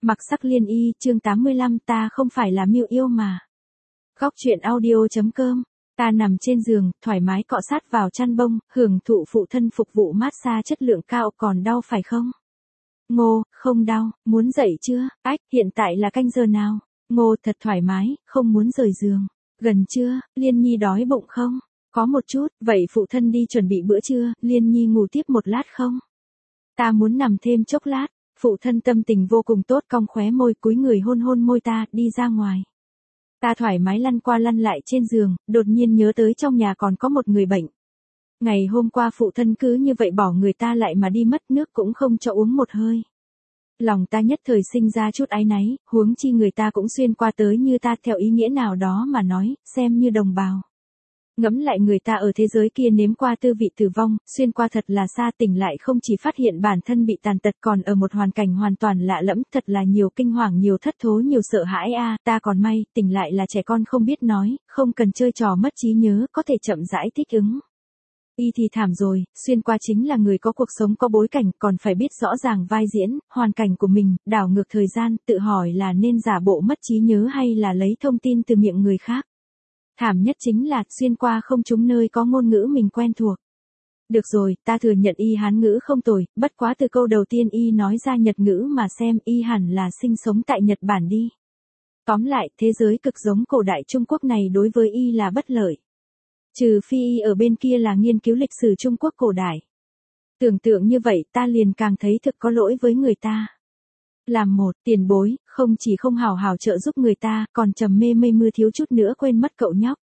Mặc sắc liên y, chương 85, ta không phải là miêu yêu mà. Góc truyện audio.com. Ta nằm trên giường, thoải mái cọ sát vào chăn bông, hưởng thụ phụ thân phục vụ massage chất lượng cao. Còn đau phải không? Ngô, không đau, muốn dậy chưa? Ách, hiện tại là canh giờ nào? Ngô, thật thoải mái, không muốn rời giường. Gần chưa? Liên Nhi đói bụng không? Có một chút, vậy phụ thân đi chuẩn bị bữa trưa, Liên Nhi ngủ tiếp một lát không? Ta muốn nằm thêm chốc lát. Phụ thân tâm tình vô cùng tốt, cong khóe môi, cúi người hôn hôn môi ta, đi ra ngoài. Ta thoải mái lăn qua lăn lại trên giường, đột nhiên nhớ tới trong nhà còn có một người bệnh. Ngày hôm qua phụ thân cứ như vậy bỏ người ta lại mà đi mất, nước cũng không cho uống một hơi. Lòng ta nhất thời sinh ra chút áy náy, huống chi người ta cũng xuyên qua tới như ta, theo ý nghĩa nào đó mà nói, xem như đồng bào. Ngẫm lại người ta ở thế giới kia nếm qua tư vị tử vong, xuyên qua thật là xa, tỉnh lại không chỉ phát hiện bản thân bị tàn tật còn ở một hoàn cảnh hoàn toàn lạ lẫm, thật là nhiều kinh hoàng, nhiều thất thố, nhiều sợ hãi a. Ta còn may, tỉnh lại là trẻ con không biết nói, không cần chơi trò mất trí nhớ, có thể chậm rãi thích ứng. Y thì thảm rồi, xuyên qua chính là người có cuộc sống có bối cảnh, còn phải biết rõ ràng vai diễn, hoàn cảnh của mình, đảo ngược thời gian, tự hỏi là nên giả bộ mất trí nhớ hay là lấy thông tin từ miệng người khác. Thảm nhất chính là, xuyên qua không trúng nơi có ngôn ngữ mình quen thuộc. Được rồi, ta thừa nhận y Hán ngữ không tồi, bất quá từ câu đầu tiên y nói ra Nhật ngữ mà xem, y hẳn là sinh sống tại Nhật Bản đi. Tóm lại, thế giới cực giống cổ đại Trung Quốc này đối với y là bất lợi. Trừ phi y ở bên kia là nghiên cứu lịch sử Trung Quốc cổ đại. Tưởng tượng như vậy ta liền càng thấy thực có lỗi với người ta. Làm một tiền bối, không chỉ không hào hào trợ giúp người ta, còn trầm mê mây mưa thiếu chút nữa quên mất cậu nhóc.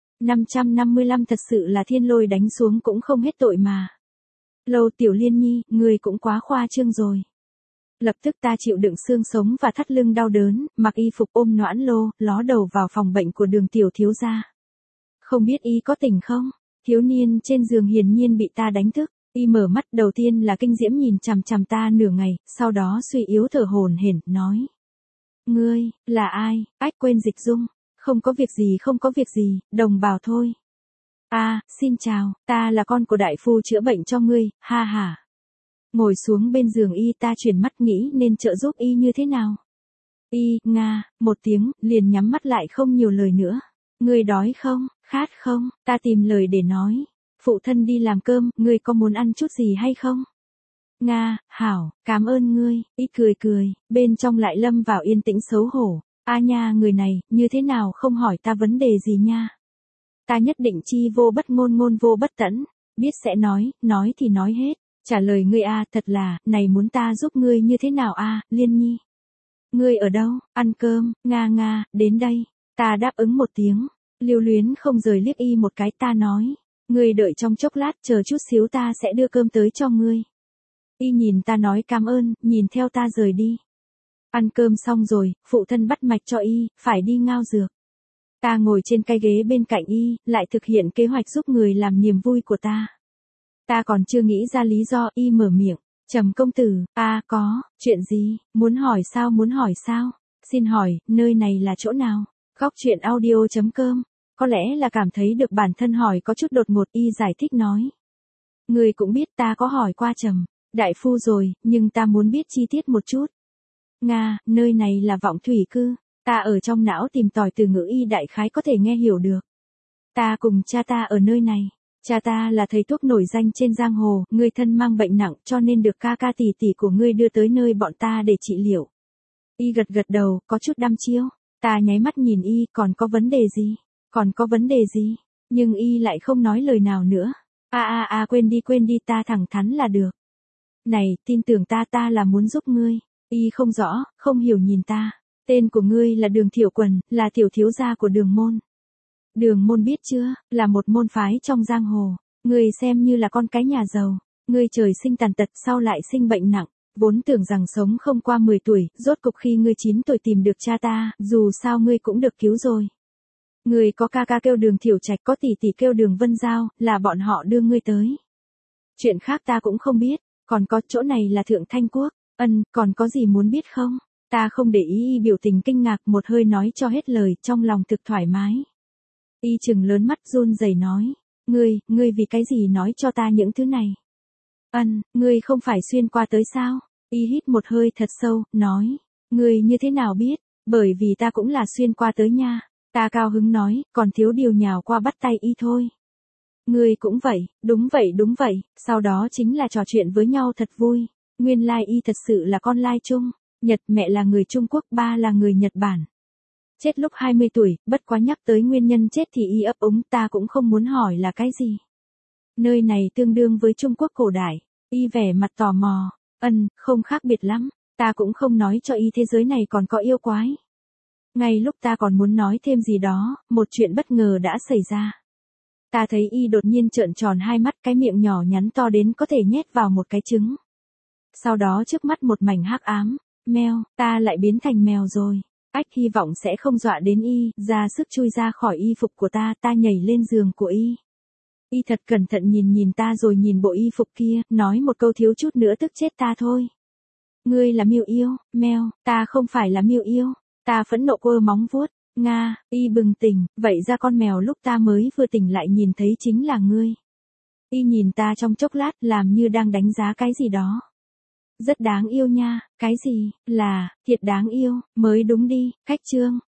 555 thật sự là thiên lôi đánh xuống cũng không hết tội mà. Lâu tiểu Liên Nhi, người cũng quá khoa trương rồi. Lập tức ta chịu đựng xương sống và thắt lưng đau đớn, mặc y phục ôm noãn lô, ló đầu vào phòng bệnh của Đường tiểu thiếu gia. Không biết y có tỉnh không? Thiếu niên trên giường hiển nhiên bị ta đánh thức. Y mở mắt đầu tiên là kinh diễm nhìn chằm chằm ta nửa ngày, sau đó suy yếu thở hổn hển, nói. Ngươi, là ai? Ách, quên dịch dung. Không có việc gì, không có việc gì, đồng bào thôi. Xin chào, ta là con của đại phu chữa bệnh cho ngươi, ha ha. Ngồi xuống bên giường y, ta chuyển mắt nghĩ nên trợ giúp y như thế nào. Y, nga, một tiếng, liền nhắm mắt lại không nhiều lời nữa. Ngươi đói không, khát không? Ta tìm lời để nói. Phụ thân đi làm cơm, ngươi có muốn ăn chút gì hay không? Nga, hảo, cảm ơn ngươi. Y cười cười, bên trong lại lâm vào yên tĩnh xấu hổ. Nha, người này, như thế nào không hỏi ta vấn đề gì nha. Ta nhất định chi vô bất ngôn, ngôn vô bất tẫn. Biết sẽ nói thì nói hết. Trả lời ngươi thật là, này muốn ta giúp ngươi như thế nào Liên Nhi? Ngươi ở đâu, ăn cơm, nga, đến đây. Ta đáp ứng một tiếng, lưu luyến không rời liếc y một cái, ta nói. Ngươi đợi trong chốc lát, chờ chút xíu ta sẽ đưa cơm tới cho ngươi. Y nhìn ta nói cảm ơn, nhìn theo ta rời đi. Ăn cơm xong rồi, phụ thân bắt mạch cho y, phải đi ngao dược. Ta ngồi trên cái ghế bên cạnh y, lại thực hiện kế hoạch giúp người làm niềm vui của ta. Ta còn chưa nghĩ ra lý do, y mở miệng. Trầm công tử, có, chuyện gì, muốn hỏi sao? Xin hỏi, nơi này là chỗ nào? Góc truyện audio.com. Có lẽ là cảm thấy được bản thân hỏi có chút đột ngột, y giải thích nói. Người cũng biết ta có hỏi qua Trầm đại phu rồi, nhưng ta muốn biết chi tiết một chút. Nga, nơi này là Vọng Thủy Cư. Ta ở trong não tìm tòi từ ngữ y đại khái có thể nghe hiểu được. Ta cùng cha ta ở nơi này. Cha ta là thầy thuốc nổi danh trên giang hồ, người thân mang bệnh nặng cho nên được ca ca tỷ tỷ của ngươi đưa tới nơi bọn ta để trị liệu. Y gật đầu, có chút đăm chiêu. Ta nháy mắt nhìn y, còn có vấn đề gì? Nhưng y lại không nói lời nào nữa. Quên đi, ta thẳng thắn là được. Này, tin tưởng ta là muốn giúp ngươi. Y không rõ, không hiểu nhìn ta. Tên của ngươi là Đường Thiệu Quần, là tiểu thiếu gia của Đường môn. Đường môn biết chưa, là một môn phái trong giang hồ. Ngươi xem như là con cái nhà giàu. Ngươi trời sinh tàn tật, sau lại sinh bệnh nặng. Vốn tưởng rằng sống không qua 10 tuổi, rốt cục khi ngươi 9 tuổi tìm được cha ta, dù sao ngươi cũng được cứu rồi. Ngươi có ca ca kêu Đường Thiểu Trạch, có tỷ tỷ kêu Đường Vân Giao, là bọn họ đưa ngươi tới. Chuyện khác ta cũng không biết, còn có chỗ này là Thượng Thanh Quốc, còn có gì muốn biết không? Ta không để ý biểu tình kinh ngạc, một hơi nói cho hết lời, trong lòng thực thoải mái. Y chừng lớn mắt run rẩy nói, ngươi vì cái gì nói cho ta những thứ này? Ngươi không phải xuyên qua tới sao? Y hít một hơi thật sâu, nói, Ngươi như thế nào biết? Bởi vì ta cũng là xuyên qua tới nha. Ta cao hứng nói, còn thiếu điều nhào qua bắt tay y thôi. Ngươi cũng vậy, đúng vậy, sau đó chính là trò chuyện với nhau thật vui. Nguyên lai y thật sự là con lai Trung, Nhật, mẹ là người Trung Quốc, ba là người Nhật Bản. Chết lúc 20 tuổi, bất quá nhắc tới nguyên nhân chết thì y ấp úng, ta cũng không muốn hỏi là cái gì. Nơi này tương đương với Trung Quốc cổ đại, y vẻ mặt tò mò, không khác biệt lắm, ta cũng không nói cho y thế giới này còn có yêu quái. Ngay lúc ta còn muốn nói thêm gì đó, một chuyện bất ngờ đã xảy ra. Ta thấy y đột nhiên trợn tròn hai mắt, cái miệng nhỏ nhắn to đến có thể nhét vào một cái trứng. Sau đó trước mắt một mảnh hắc ám, mèo, ta lại biến thành mèo rồi. Hy vọng sẽ không dọa đến y, ra sức chui ra khỏi y phục của ta, ta nhảy lên giường của y. Y thật cẩn thận nhìn ta rồi nhìn bộ y phục kia, nói một câu thiếu chút nữa tức chết ta thôi. Ngươi là Miu yêu, mèo, ta không phải là Miu yêu. Ta phẫn nộ quơ móng vuốt, Nga, y bừng tỉnh, vậy ra con mèo lúc ta mới vừa tỉnh lại nhìn thấy chính là ngươi. Y nhìn ta trong chốc lát làm như đang đánh giá cái gì đó. Rất đáng yêu nha, cái gì, là, thiệt đáng yêu, mới đúng đi, khách trương.